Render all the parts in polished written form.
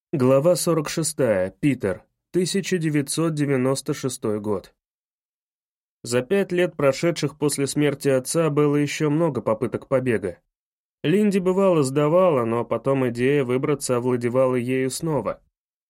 Глава 46. Питер. 1996 год. За 5 лет, прошедших после смерти отца, было еще много попыток побега. Линди бывало сдавала, но потом идея выбраться овладевала ею снова.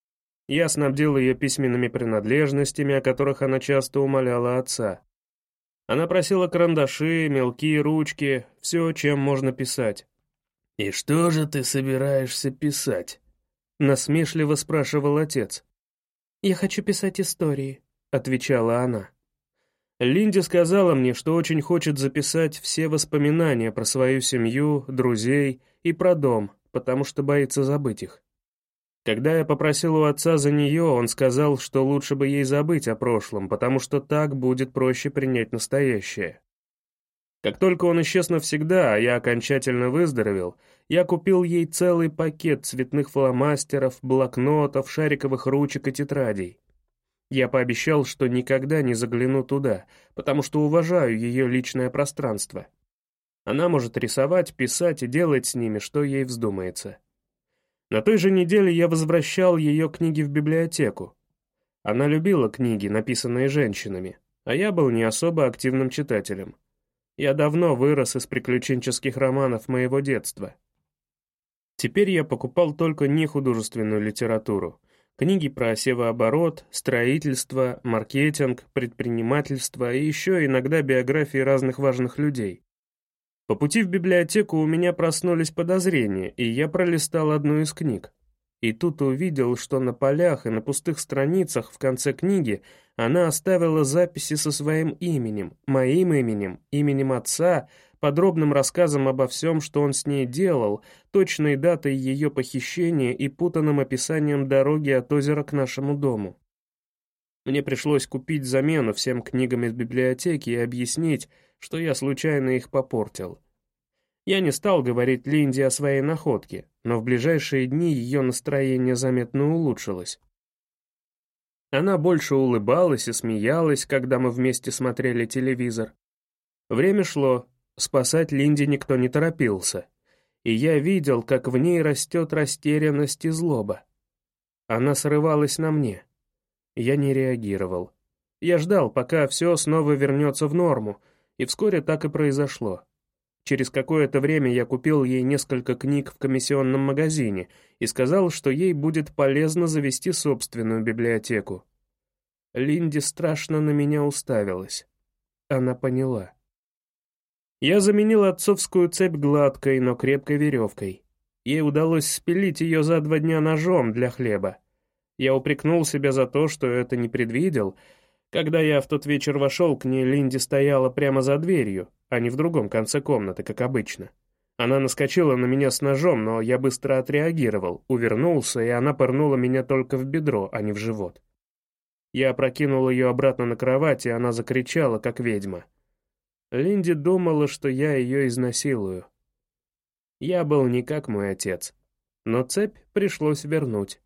Я снабдил ее письменными принадлежностями, о которых она часто умоляла отца. Она просила карандаши, мелки, ручки, все, чем можно писать. «И что же ты собираешься писать?» — насмешливо спрашивал отец. «Я хочу писать истории», — отвечала она. Линди сказала мне, что очень хочет записать все воспоминания про свою семью, друзей и про дом, потому что боится забыть их. Когда я попросил у отца за нее, он сказал, что лучше бы ей забыть о прошлом, потому что так будет проще принять настоящее. Как только он исчез навсегда, а я окончательно выздоровел, я купил ей целый пакет цветных фломастеров, блокнотов, шариковых ручек и тетрадей. Я пообещал, что никогда не загляну туда, потому что уважаю ее личное пространство. Она может рисовать, писать и делать с ними, что ей вздумается. На той же неделе я возвращал ее книги в библиотеку. Она любила книги, написанные женщинами, а я был не особо активным читателем. Я давно вырос из приключенческих романов моего детства. Теперь я покупал только нехудожественную литературу. Книги про севооборот, строительство, маркетинг, предпринимательство и еще иногда биографии разных важных людей. По пути в библиотеку у меня проснулись подозрения, и я пролистал одну из книг. И тут увидел, что на полях и на пустых страницах в конце книги она оставила записи со своим именем, моим именем, именем отца, подробным рассказом обо всем, что он с ней делал, точной датой ее похищения и путанным описанием дороги от озера к нашему дому. Мне пришлось купить замену всем книгам из библиотеки и объяснить, что я случайно их попортил. Я не стал говорить Линде о своей находке, но в ближайшие дни ее настроение заметно улучшилось. Она больше улыбалась и смеялась, когда мы вместе смотрели телевизор. Время шло, спасать Линде никто не торопился, и я видел, как в ней растет растерянность и злоба. Она срывалась на мне. Я не реагировал. Я ждал, пока все снова вернется в норму, и вскоре так и произошло. Через какое-то время я купил ей несколько книг в комиссионном магазине и сказал, что ей будет полезно завести собственную библиотеку. Линди страшно на меня уставилась. Она поняла. Я заменил отцовскую цепь гладкой, но крепкой веревкой. Ей удалось спилить ее за 2 дня ножом для хлеба. Я упрекнул себя за то, что это не предвидел. Когда я в тот вечер вошел к ней, Линди стояла прямо за дверью, а не в другом конце комнаты, как обычно. Она наскочила на меня с ножом, но я быстро отреагировал, увернулся, и она пырнула меня только в бедро, а не в живот. Я опрокинул ее обратно на кровать, и она закричала, как ведьма. Линди думала, что я ее изнасилую. Я был не как мой отец, но цепь пришлось вернуть.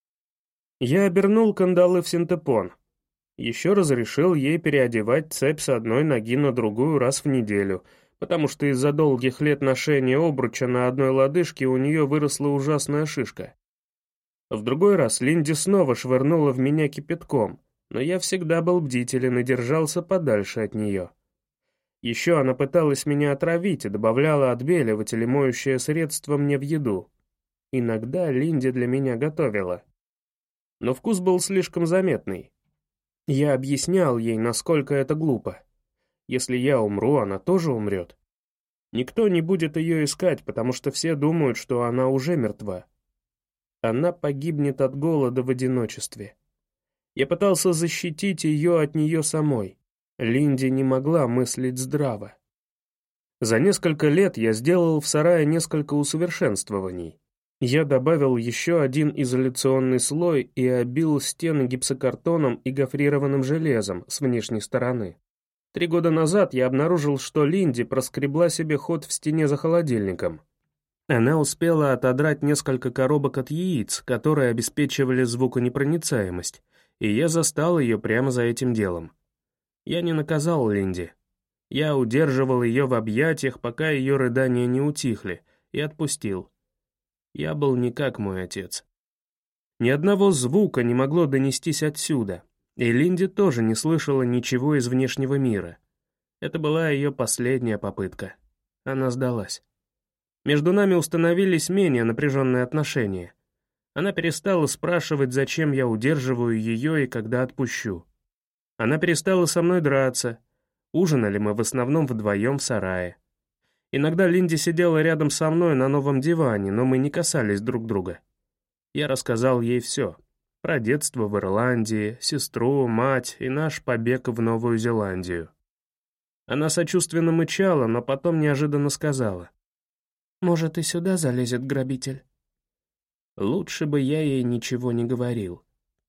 Я обернул кандалы в синтепон. Еще разрешил ей переодевать цепь с одной ноги на другую раз в неделю, потому что из-за долгих лет ношения обруча на одной лодыжке у нее выросла ужасная шишка. В другой раз Линди снова швырнула в меня кипятком, но я всегда был бдителен и держался подальше от нее. Еще она пыталась меня отравить и добавляла отбеливатель и моющее средство мне в еду. Иногда Линди для меня готовила. Но вкус был слишком заметный. Я объяснял ей, насколько это глупо. Если я умру, она тоже умрет. Никто не будет ее искать, потому что все думают, что она уже мертва. Она погибнет от голода в одиночестве. Я пытался защитить ее от нее самой. Линди не могла мыслить здраво. За несколько лет я сделал в сарае несколько усовершенствований. Я добавил еще один изоляционный слой и обил стены гипсокартоном и гофрированным железом с внешней стороны. 3 года назад я обнаружил, что Линди проскребла себе ход в стене за холодильником. Она успела отодрать несколько коробок от яиц, которые обеспечивали звуконепроницаемость, и я застал ее прямо за этим делом. Я не наказал Линди. Я удерживал ее в объятиях, пока ее рыдания не утихли, и отпустил. Я был не как мой отец. Ни одного звука не могло донестись отсюда, и Линди тоже не слышала ничего из внешнего мира. Это была ее последняя попытка. Она сдалась. Между нами установились менее напряженные отношения. Она перестала спрашивать, зачем я удерживаю ее и когда отпущу. Она перестала со мной драться. Ужинали мы в основном вдвоем в сарае. Иногда Линди сидела рядом со мной на новом диване, но мы не касались друг друга. Я рассказал ей все. Про детство в Ирландии, сестру, мать и наш побег в Новую Зеландию. Она сочувственно мычала, но потом неожиданно сказала: «Может, и сюда залезет грабитель?» Лучше бы я ей ничего не говорил.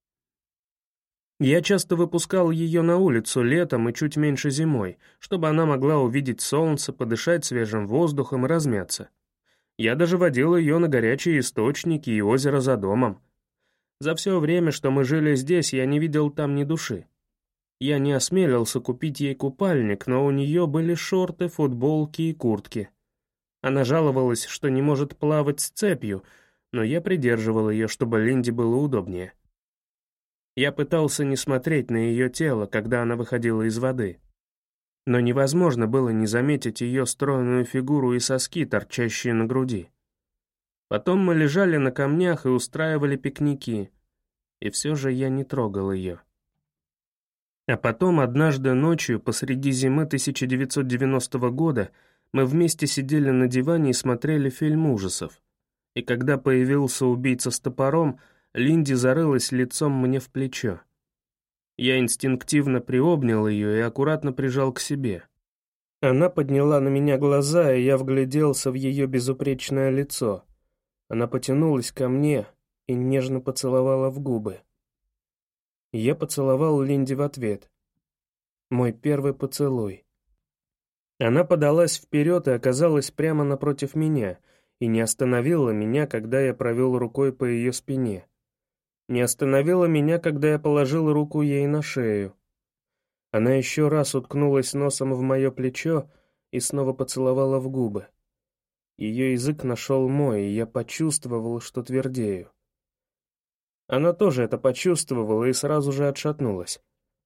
Я часто выпускал ее на улицу летом и чуть меньше зимой, чтобы она могла увидеть солнце, подышать свежим воздухом и размяться. Я даже водил ее на горячие источники и озеро за домом. За все время, что мы жили здесь, я не видел там ни души. Я не осмелился купить ей купальник, но у нее были шорты, футболки и куртки. Она жаловалась, что не может плавать с цепью, но я придерживал ее, чтобы Линди было удобнее. Я пытался не смотреть на ее тело, когда она выходила из воды. Но невозможно было не заметить ее стройную фигуру и соски, торчащие на груди. Потом мы лежали на камнях и устраивали пикники, и все же я не трогал ее. А потом однажды ночью, посреди зимы 1990 года, мы вместе сидели на диване и смотрели фильм ужасов. И когда появился убийца с топором, Линди зарылась лицом мне в плечо. Я инстинктивно приобнял ее и аккуратно прижал к себе. Она подняла на меня глаза, и я вгляделся в ее безупречное лицо. Она потянулась ко мне и нежно поцеловала в губы. Я поцеловал Линди в ответ. Мой первый поцелуй. Она подалась вперед и оказалась прямо напротив меня, и не остановила меня, когда я провел рукой по ее спине. Не остановила меня, когда я положил руку ей на шею. Она еще раз уткнулась носом в мое плечо и снова поцеловала в губы. Ее язык нашел мой, и я почувствовал, что твердею. Она тоже это почувствовала и сразу же отшатнулась.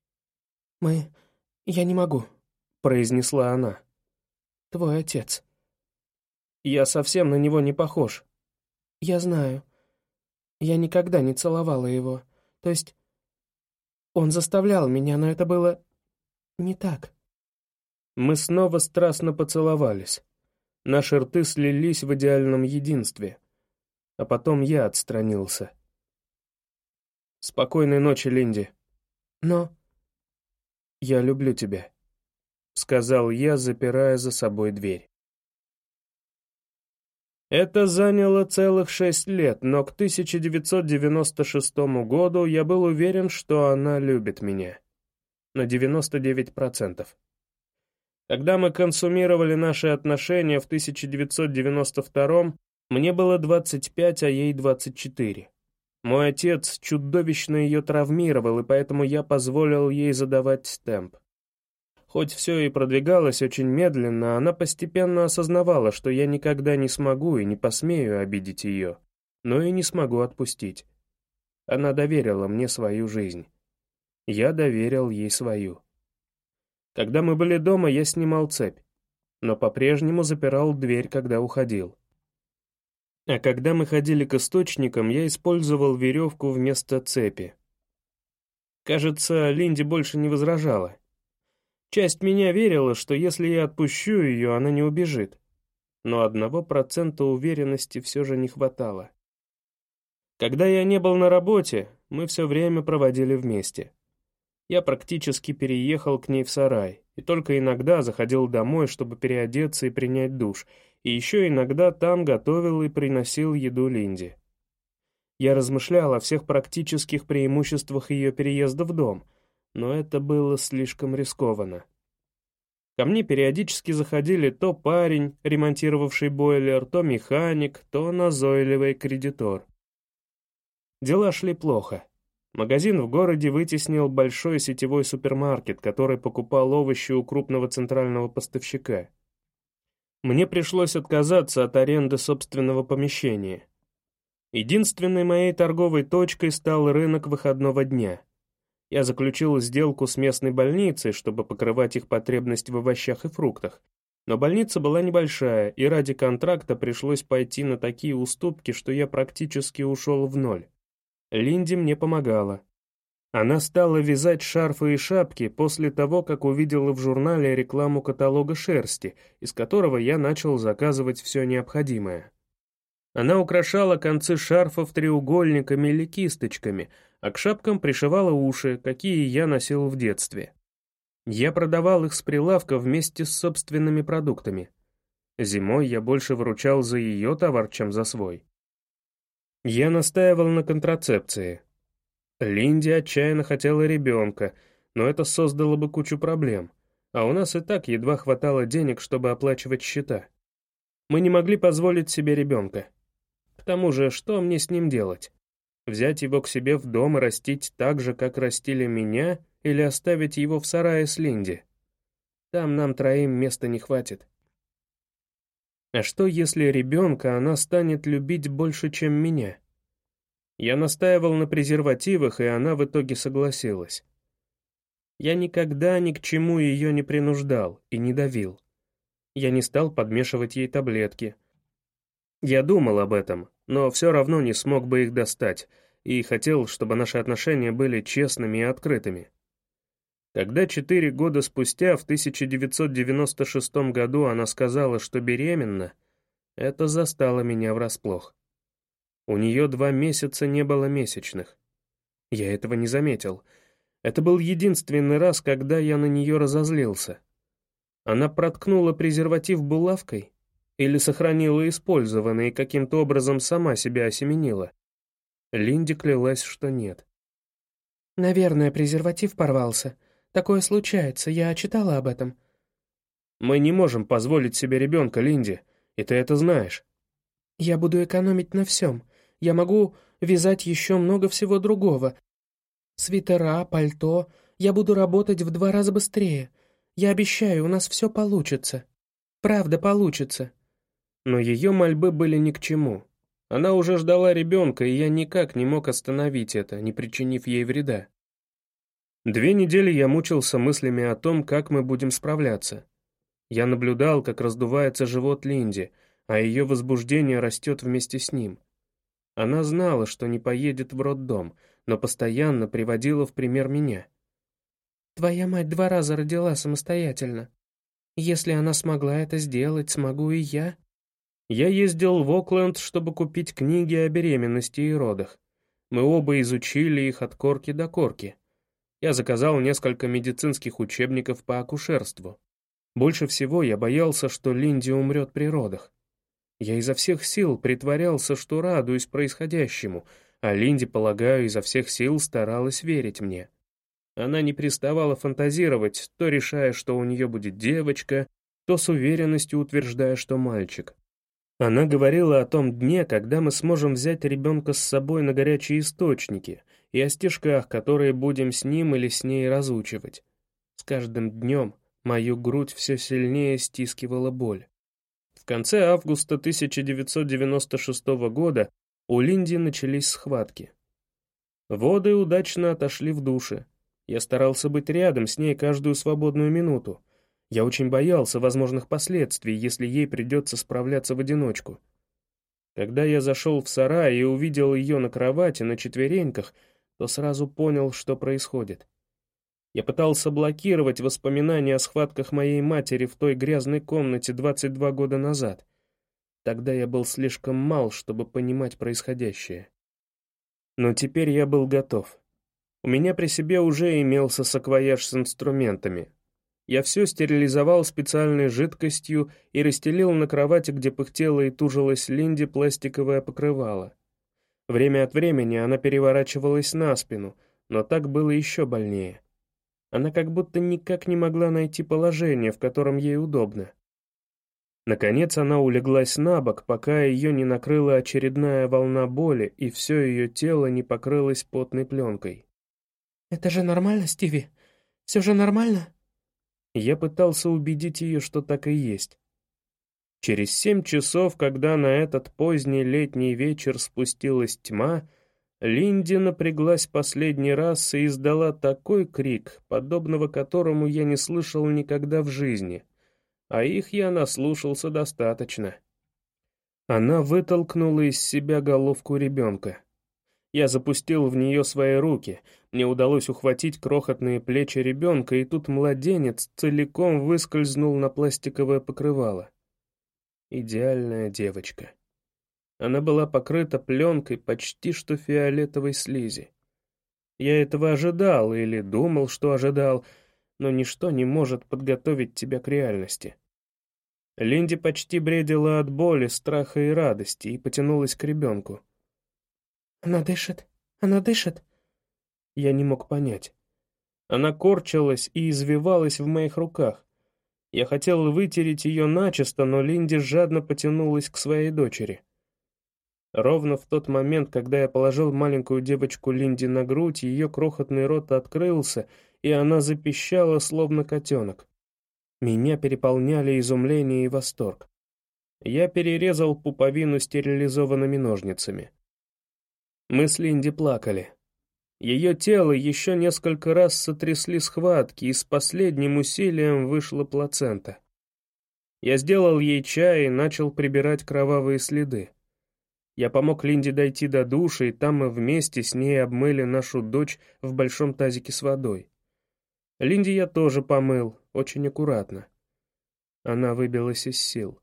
Я не могу», — произнесла она. «Твой отец». «Я совсем на него не похож». «Я знаю. Я никогда не целовала его. То есть он заставлял меня, но это было не так». Мы снова страстно поцеловались. Наши рты слились в идеальном единстве. А потом я отстранился. «Спокойной ночи, Линди». «Но...» «Я люблю тебя», — сказал я, запирая за собой дверь. Это заняло целых 6 лет, но к 1996 году я был уверен, что она любит меня. На 99%. Когда мы консумировали наши отношения в 1992-м, мне было 25, а ей 24. Мой отец чудовищно ее травмировал, и поэтому я позволил ей задавать темп. Хоть все и продвигалось очень медленно, она постепенно осознавала, что я никогда не смогу и не посмею обидеть ее, но и не смогу отпустить. Она доверила мне свою жизнь. Я доверил ей свою. Когда мы были дома, я снимал цепь, но по-прежнему запирал дверь, когда уходил. А когда мы ходили к источникам, я использовал веревку вместо цепи. Кажется, Линди больше не возражала. Часть меня верила, что если я отпущу ее, она не убежит. Но 1% уверенности все же не хватало. Когда я не был на работе, мы все время проводили вместе. Я практически переехал к ней в сарай, и только иногда заходил домой, чтобы переодеться и принять душ, и еще иногда там готовил и приносил еду Линди. Я размышлял о всех практических преимуществах ее переезда в дом, но это было слишком рискованно. Ко мне периодически заходили то парень, ремонтировавший бойлер, то механик, то назойливый кредитор. Дела шли плохо. Магазин в городе вытеснил большой сетевой супермаркет, который покупал овощи у крупного центрального поставщика. Мне пришлось отказаться от аренды собственного помещения. Единственной моей торговой точкой стал рынок выходного дня. Я заключил сделку с местной больницей, чтобы покрывать их потребность в овощах и фруктах. Но больница была небольшая, и ради контракта пришлось пойти на такие уступки, что я практически ушел в ноль. Линди мне помогала. Она стала вязать шарфы и шапки после того, как увидела в журнале рекламу каталога шерсти, из которого я начал заказывать все необходимое. Она украшала концы шарфов треугольниками или кисточками, а к шапкам пришивала уши, какие я носил в детстве. Я продавал их с прилавка вместе с собственными продуктами. Зимой я больше выручал за ее товар, чем за свой. Я настаивал на контрацепции. Линди отчаянно хотела ребенка, но это создало бы кучу проблем, а у нас и так едва хватало денег, чтобы оплачивать счета. Мы не могли позволить себе ребенка. К тому же, что мне с ним делать? Взять его к себе в дом и растить так же, как растили меня, или оставить его в сарае с Линди? Там нам троим места не хватит. А что, если ребенка она станет любить больше, чем меня? Я настаивал на презервативах, и она в итоге согласилась. Я никогда ни к чему ее не принуждал и не давил. Я не стал подмешивать ей таблетки. Я думал об этом, но все равно не смог бы их достать, и хотел, чтобы наши отношения были честными и открытыми. Когда 4 года спустя, в 1996 году, она сказала, что беременна, это застало меня врасплох. У нее 2 месяца не было месячных. Я этого не заметил. Это был единственный раз, когда я на нее разозлился. Она проткнула презерватив булавкой или сохранила использованный и каким-то образом сама себя осеменила. Линди клялась, что нет. «Наверное, презерватив порвался. Такое случается, я читала об этом». «Мы не можем позволить себе ребенка, Линди, и ты это знаешь». «Я буду экономить на всем. Я могу вязать еще много всего другого. Свитера, пальто. Я буду работать в 2 раза быстрее. Я обещаю, у нас все получится. Правда, получится». Но ее мольбы были ни к чему. Она уже ждала ребенка, и я никак не мог остановить это, не причинив ей вреда. 2 недели я мучился мыслями о том, как мы будем справляться. Я наблюдал, как раздувается живот Линди, а ее возбуждение растет вместе с ним. Она знала, что не поедет в роддом, но постоянно приводила в пример меня. «Твоя мать 2 раза родила самостоятельно. Если она смогла это сделать, смогу и я». Я ездил в Окленд, чтобы купить книги о беременности и родах. Мы оба изучили их от корки до корки. Я заказал несколько медицинских учебников по акушерству. Больше всего я боялся, что Линди умрет при родах. Я изо всех сил притворялся, что радуюсь происходящему, а Линди, полагаю, изо всех сил старалась верить мне. Она не переставала фантазировать, то решая, что у нее будет девочка, то с уверенностью утверждая, что мальчик. Она говорила о том дне, когда мы сможем взять ребенка с собой на горячие источники, и о стишках, которые будем с ним или с ней разучивать. С каждым днем мою грудь все сильнее стискивала боль. В конце августа 1996 года у Линди начались схватки. Воды удачно отошли в душе. Я старался быть рядом с ней каждую свободную минуту. Я очень боялся возможных последствий, если ей придется справляться в одиночку. Когда я зашел в сарай и увидел ее на кровати на четвереньках, то сразу понял, что происходит. Я пытался блокировать воспоминания о схватках моей матери в той грязной комнате 22 года назад. Тогда я был слишком мал, чтобы понимать происходящее. Но теперь я был готов. У меня при себе уже имелся саквояж с инструментами. Я все стерилизовал специальной жидкостью и расстелил на кровати, где пыхтела и тужилась Линди, пластиковое покрывало. Время от времени она переворачивалась на спину, но так было еще больнее. Она как будто никак не могла найти положение, в котором ей удобно. Наконец она улеглась на бок, пока ее не накрыла очередная волна боли, и все ее тело не покрылось потной пленкой. «Это же нормально, Стиви? Все же нормально?» Я пытался убедить ее, что так и есть. Через 7 часов, когда на этот поздний летний вечер спустилась тьма, Линди напряглась последний раз и издала такой крик, подобного которому я не слышал никогда в жизни, а их я наслушался достаточно. Она вытолкнула из себя головку ребенка. Я запустил в нее свои руки, мне удалось ухватить крохотные плечи ребенка, и тут младенец целиком выскользнул на пластиковое покрывало. Идеальная девочка. Она была покрыта пленкой почти что фиолетовой слизи. Я этого ожидал или думал, что ожидал, но ничто не может подготовить тебя к реальности. Линди почти бредила от боли, страха и радости и потянулась к ребенку. «Она дышит? Она дышит?» Я не мог понять. Она корчилась и извивалась в моих руках. Я хотел вытереть ее начисто, но Линди жадно потянулась к своей дочери. Ровно в тот момент, когда я положил маленькую девочку Линди на грудь, ее крохотный рот открылся, и она запищала, словно котенок. Меня переполняли изумление и восторг. Я перерезал пуповину стерилизованными ножницами. Мы с Линди плакали. Ее тело еще несколько раз сотрясли схватки, и с последним усилием вышла плацента. Я сделал ей чай и начал прибирать кровавые следы. Я помог Линде дойти до душа, и там мы вместе с ней обмыли нашу дочь в большом тазике с водой. Линде я тоже помыл, очень аккуратно. Она выбилась из сил.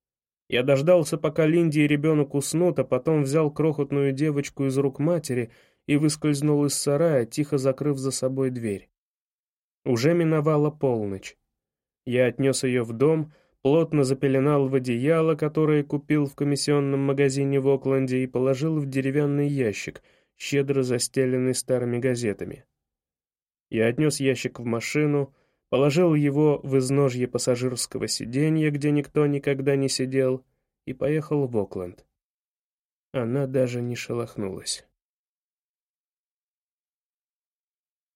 Я дождался, пока Линди и ребенок уснут, а потом взял крохотную девочку из рук матери и выскользнул из сарая, тихо закрыв за собой дверь. Уже миновала полночь. Я отнес ее в дом, плотно запеленал в одеяло, которое купил в комиссионном магазине в Окленде, и положил в деревянный ящик, щедро застеленный старыми газетами. Я отнес ящик в машину, положил его в изножье пассажирского сиденья, где никто никогда не сидел, и поехал в Окленд. Она даже не шелохнулась.